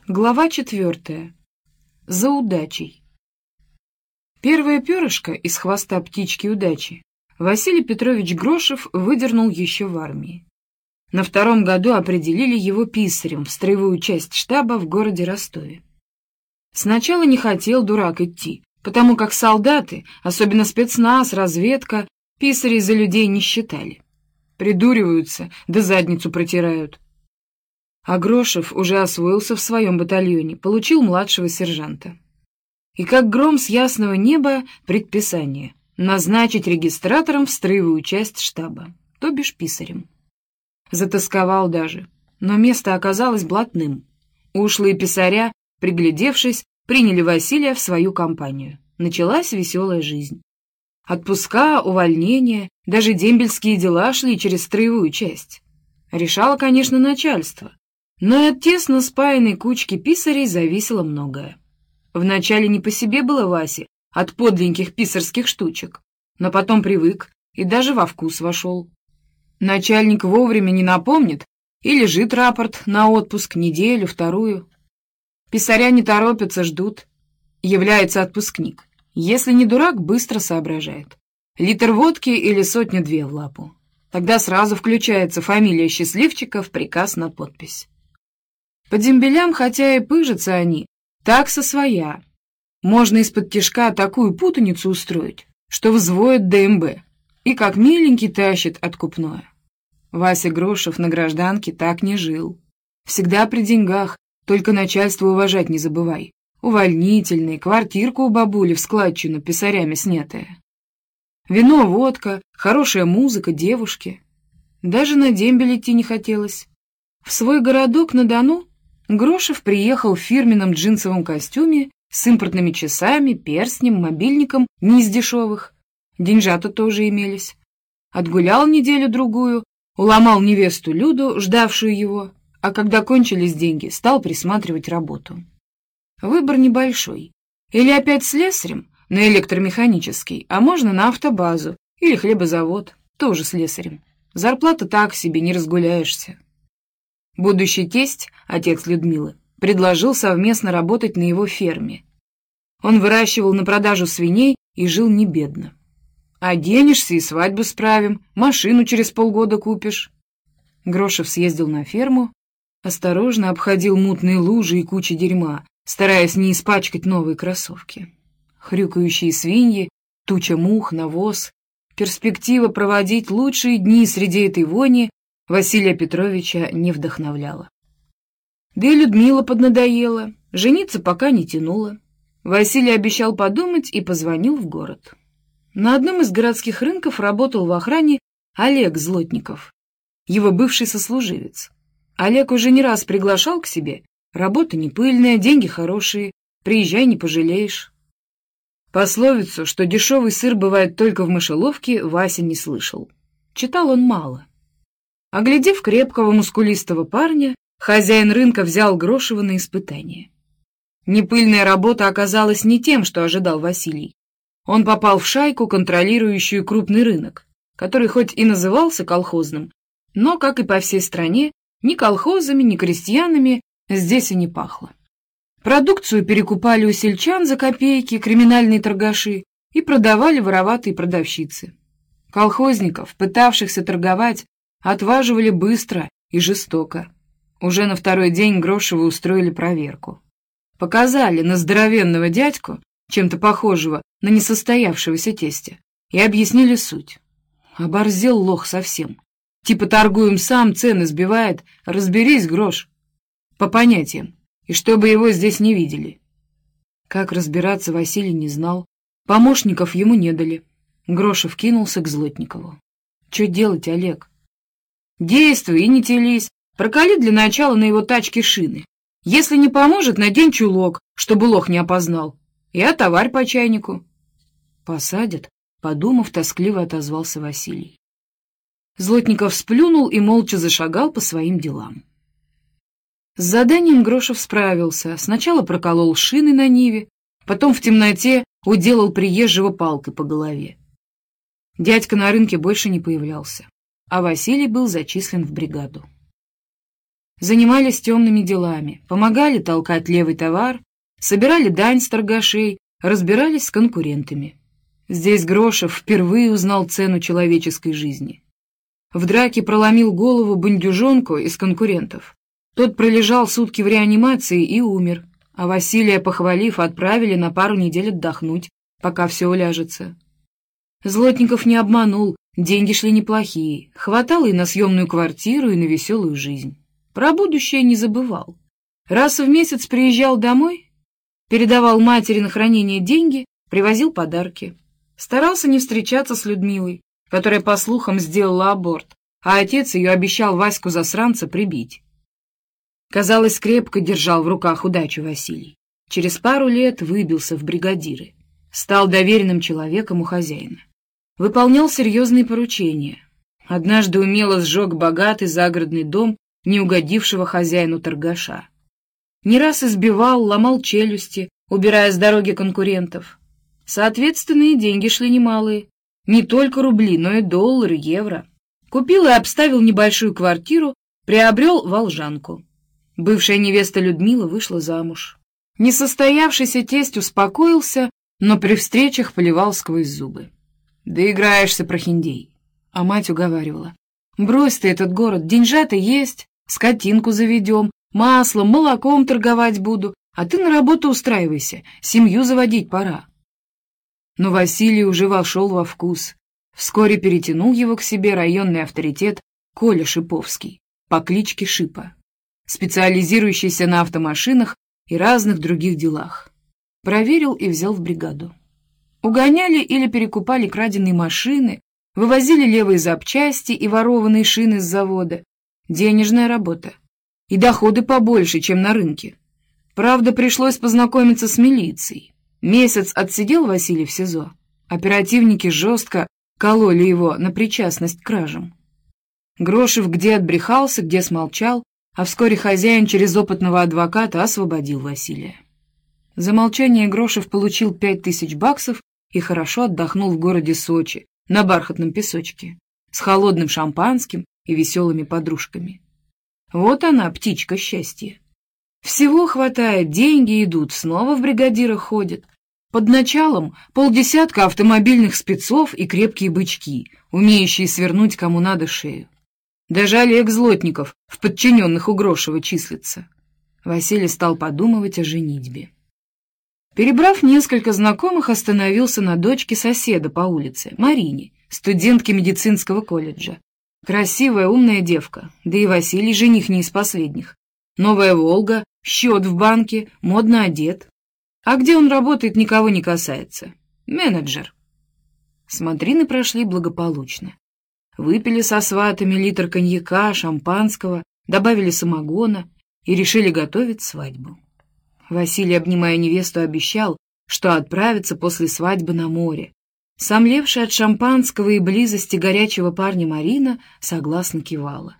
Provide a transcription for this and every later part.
Глава 4. За удачей. Первое перышко из хвоста птички удачи Василий Петрович Грошев выдернул еще в армии. На втором году определили его писарем в строевую часть штаба в городе Ростове. Сначала не хотел дурак идти, потому как солдаты, особенно спецназ, разведка, писарей за людей не считали. Придуриваются, да задницу протирают. А Грошев уже освоился в своем батальоне, получил младшего сержанта. И как гром с ясного неба предписание назначить регистратором в строевую часть штаба, то бишь писарем. Затосковал даже, но место оказалось блатным. Ушлые писаря, приглядевшись, приняли Василия в свою компанию. Началась веселая жизнь. Отпуска, увольнения, даже дембельские дела шли через строевую часть. Решало, конечно, начальство. Но и от тесно спаянной кучки писарей зависело многое. Вначале не по себе было Васе от подленьких писарских штучек, но потом привык и даже во вкус вошел. Начальник вовремя не напомнит, и лежит рапорт на отпуск неделю, вторую. Писаря не торопятся, ждут. Является отпускник. Если не дурак, быстро соображает. Литр водки или сотню-две в лапу. Тогда сразу включается фамилия счастливчика в приказ на подпись. По дембелям, хотя и пыжатся они, такса своя. Можно из-под тишка такую путаницу устроить, что взвоет ДМБ, и как миленький тащит откупное. Вася Грошев на гражданке так не жил. Всегда при деньгах, только начальство уважать не забывай. Увольнительный, квартирку у бабули в складчину писарями снятая. Вино, водка, хорошая музыка, девушки. Даже на дембель идти не хотелось. В свой городок на Дону Грошев приехал в фирменном джинсовом костюме с импортными часами, перстнем, мобильником не из дешевых. Деньжата тоже имелись. Отгулял неделю-другую, уломал невесту Люду, ждавшую его, а когда кончились деньги, стал присматривать работу. Выбор небольшой. Или опять слесарем на электромеханический, а можно на автобазу или хлебозавод, тоже слесарем. Зарплата так себе, не разгуляешься. Будущий тесть, отец Людмилы, предложил совместно работать на его ферме. Он выращивал на продажу свиней и жил не бедно. «Оденешься и свадьбу справим, машину через полгода купишь». Грошев съездил на ферму, осторожно обходил мутные лужи и кучи дерьма, стараясь не испачкать новые кроссовки. Хрюкающие свиньи, туча мух, навоз. Перспектива проводить лучшие дни среди этой вони Василия Петровича не вдохновляла. Да и Людмила поднадоела, жениться пока не тянула. Василий обещал подумать и позвонил в город. На одном из городских рынков работал в охране Олег Злотников, его бывший сослуживец. Олег уже не раз приглашал к себе, работа не пыльная, деньги хорошие, приезжай, не пожалеешь. Пословицу, что дешевый сыр бывает только в мышеловке, Вася не слышал. Читал он мало. Оглядев крепкого мускулистого парня, хозяин рынка взял Грошева на испытание. Непыльная работа оказалась не тем, что ожидал Василий. Он попал в шайку, контролирующую крупный рынок, который хоть и назывался колхозным, но, как и по всей стране, ни колхозами, ни крестьянами здесь и не пахло. Продукцию перекупали у сельчан за копейки криминальные торгаши и продавали вороватые продавщицы. Колхозников, пытавшихся торговать, отваживали быстро и жестоко. Уже на второй день Грошеву устроили проверку. Показали на здоровенного дядьку, чем-то похожего на несостоявшегося тестя, и объяснили суть. Оборзел лох совсем. Типа торгуем сам, цены сбивает, разберись, Грош. По понятиям, и чтобы его здесь не видели. Как разбираться, Василий не знал. Помощников ему не дали. Грошев кинулся к Злотникову. Что делать, Олег? Действуй и не телись. Проколи для начала на его тачке шины. Если не поможет, надень чулок, чтобы лох не опознал. И отоварь по чайнику. Посадят, подумав, тоскливо отозвался Василий. Злотников сплюнул и молча зашагал по своим делам. С заданием Грошев справился. Сначала проколол шины на Ниве, потом в темноте уделал приезжего палкой по голове. Дядька на рынке больше не появлялся, а Василий был зачислен в бригаду. занимались темными делами, помогали толкать левый товар, собирали дань с торгашей, разбирались с конкурентами. Здесь Грошев впервые узнал цену человеческой жизни. В драке проломил голову бандюжонку из конкурентов. Тот пролежал сутки в реанимации и умер, а Василия, похвалив, отправили на пару недель отдохнуть, пока все уляжется. Злотников не обманул, деньги шли неплохие, хватало и на съемную квартиру, и на веселую жизнь. Про будущее не забывал. Раз в месяц приезжал домой, передавал матери на хранение деньги, привозил подарки. Старался не встречаться с Людмилой, которая, по слухам, сделала аборт, а отец ее обещал Ваську-засранца прибить. Казалось, крепко держал в руках удачу Василий. Через пару лет выбился в бригадиры. Стал доверенным человеком у хозяина. Выполнял серьезные поручения. Однажды умело сжег богатый загородный дом не угодившего хозяину торгаша. Не раз избивал, ломал челюсти, убирая с дороги конкурентов. Соответственно, и деньги шли немалые. Не только рубли, но и доллары, евро. Купил и обставил небольшую квартиру, приобрел волжанку. Бывшая невеста Людмила вышла замуж. Несостоявшийся тесть успокоился, но при встречах поливал сквозь зубы. «Доиграешься, прохиндей!» А мать уговаривала. «Брось ты этот город, деньжата есть, скотинку заведем, маслом, молоком торговать буду, а ты на работу устраивайся, семью заводить пора». Но Василий уже вошел во вкус. Вскоре перетянул его к себе районный авторитет Коля Шиповский по кличке Шипа, специализирующийся на автомашинах и разных других делах. Проверил и взял в бригаду. Угоняли или перекупали краденые машины, вывозили левые запчасти и ворованные шины с завода. Денежная работа. И доходы побольше, чем на рынке. Правда, пришлось познакомиться с милицией. Месяц отсидел Василий в СИЗО. Оперативники жестко кололи его на причастность к кражам. Грошев где отбрехался, где смолчал, а вскоре хозяин через опытного адвоката освободил Василия. За молчание Грошев получил 5000 баксов и хорошо отдохнул в городе Сочи, на бархатном песочке, с холодным шампанским и веселыми подружками. Вот она, птичка счастья. Всего хватает, деньги идут, снова в бригадирах ходят. Под началом 50 автомобильных спецов и крепкие бычки, умеющие свернуть кому надо шею. Даже Олег Злотников в подчиненных у Грошева числится. Василий стал подумывать о женитьбе. Перебрав несколько знакомых, остановился на дочке соседа по улице, Марине, студентке медицинского колледжа. Красивая, умная девка, да и Василий жених не из последних. Новая «Волга», счет в банке, модно одет. А где он работает, никого не касается. Менеджер. Смотрины прошли благополучно. Выпили со сватами литр коньяка, шампанского, добавили самогона и решили готовить свадьбу. Василий, обнимая невесту, обещал, что отправится после свадьбы на море. Сомлевшая от шампанского и близости горячего парня Марина согласно кивала.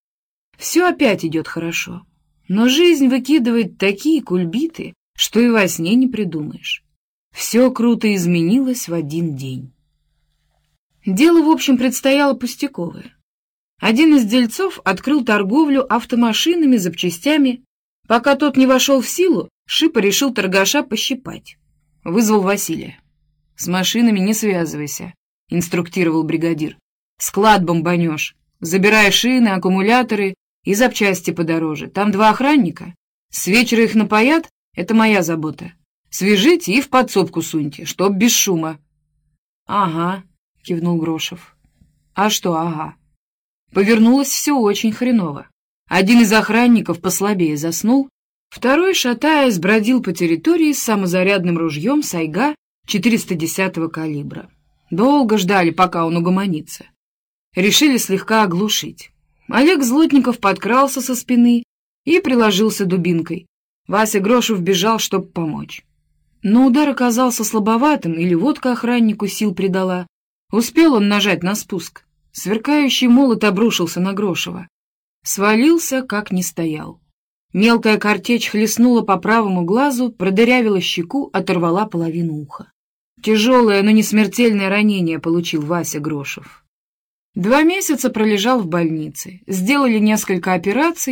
Все опять идет хорошо, но жизнь выкидывает такие кульбиты, что и во сне не придумаешь. Все круто изменилось в один день. Дело, в общем, предстояло пустяковое. Один из дельцов открыл торговлю автомашинами, запчастями. Пока тот не вошел в силу, Шипа решил торгаша пощипать. Вызвал Василия. «С машинами не связывайся», — инструктировал бригадир. «Склад бомбанешь. Забирай шины, аккумуляторы и запчасти подороже. Там 2 охранника. С вечера их напоят, это моя забота. Свяжите и в подсобку суньте, чтоб без шума». «Ага», — кивнул Грошев. «А что ага?» Повернулось все очень хреново. Один из охранников послабее заснул, второй, шатаясь, бродил по территории с самозарядным ружьем «Сайга» 410-го калибра. Долго ждали, пока он угомонится. Решили слегка оглушить. Олег Злотников подкрался со спины и приложился дубинкой. Вася Грошев бежал, чтобы помочь. Но удар оказался слабоватым, или водка охраннику сил придала. Успел он нажать на спуск. Сверкающий молот обрушился на Грошева. Свалился, как не стоял. Мелкая картечь хлестнула по правому глазу, продырявила щеку, оторвала половину уха. Тяжелое, но не смертельное ранение получил Вася Грошев. 2 месяца пролежал в больнице, сделали несколько операций,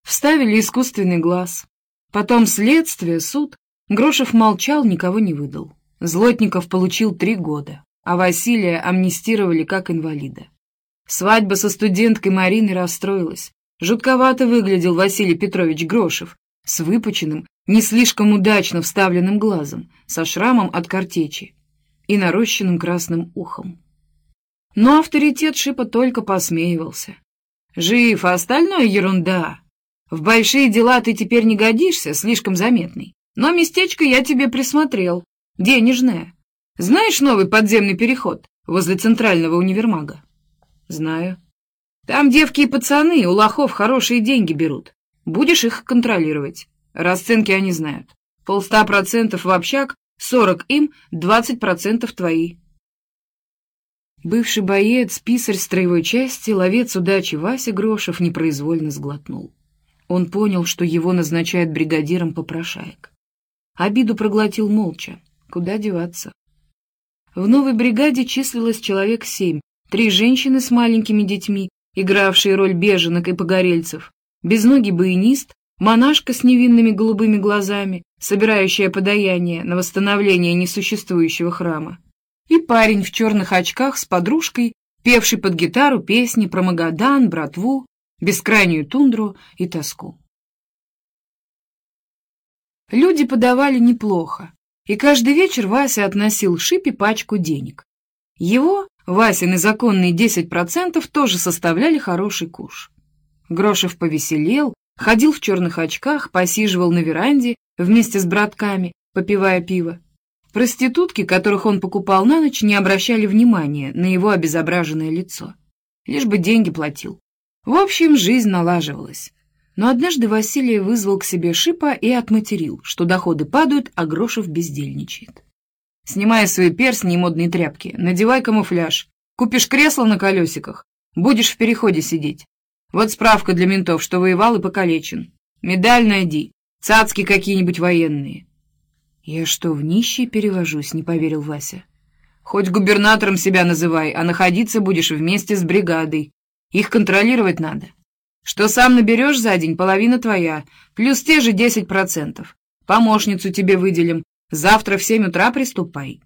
Вставили искусственный глаз. Потом следствие, суд. Грошев молчал, никого не выдал. Злотников получил 3 года, а Василия амнистировали как инвалида. Свадьба со студенткой Мариной расстроилась. Жутковато выглядел Василий Петрович Грошев с выпученным, не слишком удачно вставленным глазом, со шрамом от картечи и нарощенным красным ухом. Но авторитет Шипа только посмеивался. «Жив, а остальное ерунда. В большие дела ты теперь не годишься, слишком заметный. Но местечко я тебе присмотрел, денежное. Знаешь новый подземный переход возле центрального универмага?» «Знаю. Там девки и пацаны у лохов хорошие деньги берут. Будешь их контролировать. Расценки они знают. 100% в общак, 40 им, 20% твои». Бывший боец, писарь строевой части, ловец удачи Вася Грошев непроизвольно сглотнул. Он понял, что его назначают бригадиром попрошаек. Обиду проглотил молча. Куда деваться? В новой бригаде числилось человек 7, 3 женщины с маленькими детьми, игравшие роль беженок и погорельцев, безногий баянист, монашка с невинными голубыми глазами, собирающая подаяние на восстановление несуществующего храма, и парень в черных очках с подружкой, певший под гитару песни про Магадан, братву, бескрайнюю тундру и тоску. Люди подавали неплохо, и каждый вечер Вася относил Шипе пачку денег. Его, Васины законные 10%, тоже составляли хороший куш. Грошев повеселел, ходил в черных очках, посиживал на веранде вместе с братками, попивая пиво. Проститутки, которых он покупал на ночь, не обращали внимания на его обезображенное лицо. Лишь бы деньги платил. В общем, жизнь налаживалась. Но однажды Василий вызвал к себе Шипа и отматерил, что доходы падают, а Грошев бездельничает. «Снимай свои перстни и модные тряпки, надевай камуфляж, купишь кресло на колесиках, будешь в переходе сидеть. Вот справка для ментов, что воевал и покалечен. Медаль найди, цацки какие-нибудь военные». «Я что, в нищие перевожусь?» — не поверил Вася. «Хоть губернатором себя называй, а находиться будешь вместе с бригадой. Их контролировать надо. Что сам наберешь за день, половина твоя, плюс те же 10%. Помощницу тебе выделим. Завтра в 7 утра приступай».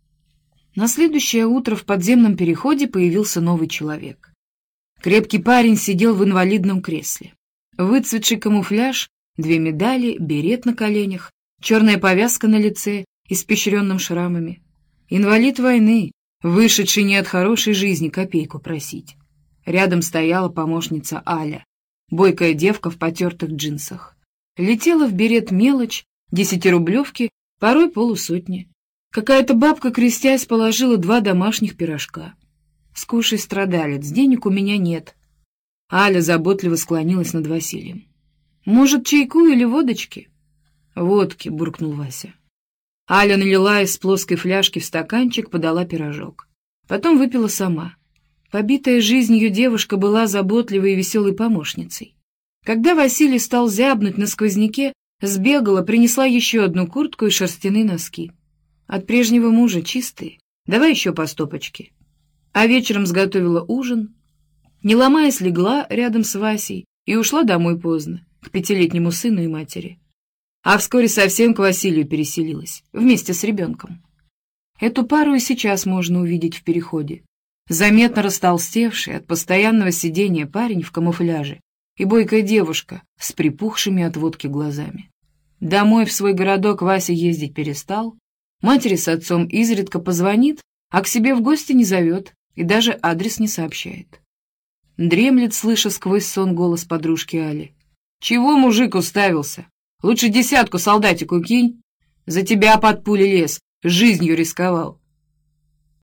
На следующее утро в подземном переходе появился новый человек. Крепкий парень сидел в инвалидном кресле. Выцветший камуфляж, 2 медали, берет на коленях, черная повязка на лице, испещренном шрамами. Инвалид войны, вышедший не от хорошей жизни копейку просить. Рядом стояла помощница Аля, бойкая девка в потертых джинсах. Летела в берет мелочь, 10-рублевки, порой полусотни. Какая-то бабка, крестясь, положила 2 домашних пирожка. «Скушай, страдалец, денег у меня нет». Аля заботливо склонилась над Василием. «Может, чайку или водочки?» «Водки», — буркнул Вася. Аля налила из плоской фляжки в стаканчик, подала пирожок. Потом выпила сама. Побитая жизнью девушка была заботливой и веселой помощницей. Когда Василий стал зябнуть на сквозняке, сбегала, принесла еще одну куртку и шерстяные носки. От прежнего мужа чистые, давай еще по стопочке. А вечером сготовила ужин, не ломаясь, легла рядом с Васей и ушла домой поздно, к 5-летнему сыну и матери. А вскоре совсем к Василию переселилась, вместе с ребенком. Эту пару и сейчас можно увидеть в переходе. Заметно растолстевший от постоянного сидения парень в камуфляже и бойкая девушка с припухшими от водки глазами. Домой в свой городок Вася ездить перестал, матери с отцом изредка позвонит, а к себе в гости не зовет и даже адрес не сообщает. Дремлет, слыша сквозь сон голос подружки Али. «Чего мужик уставился? Лучше 10 солдатику кинь. За тебя под пули лез, жизнью рисковал.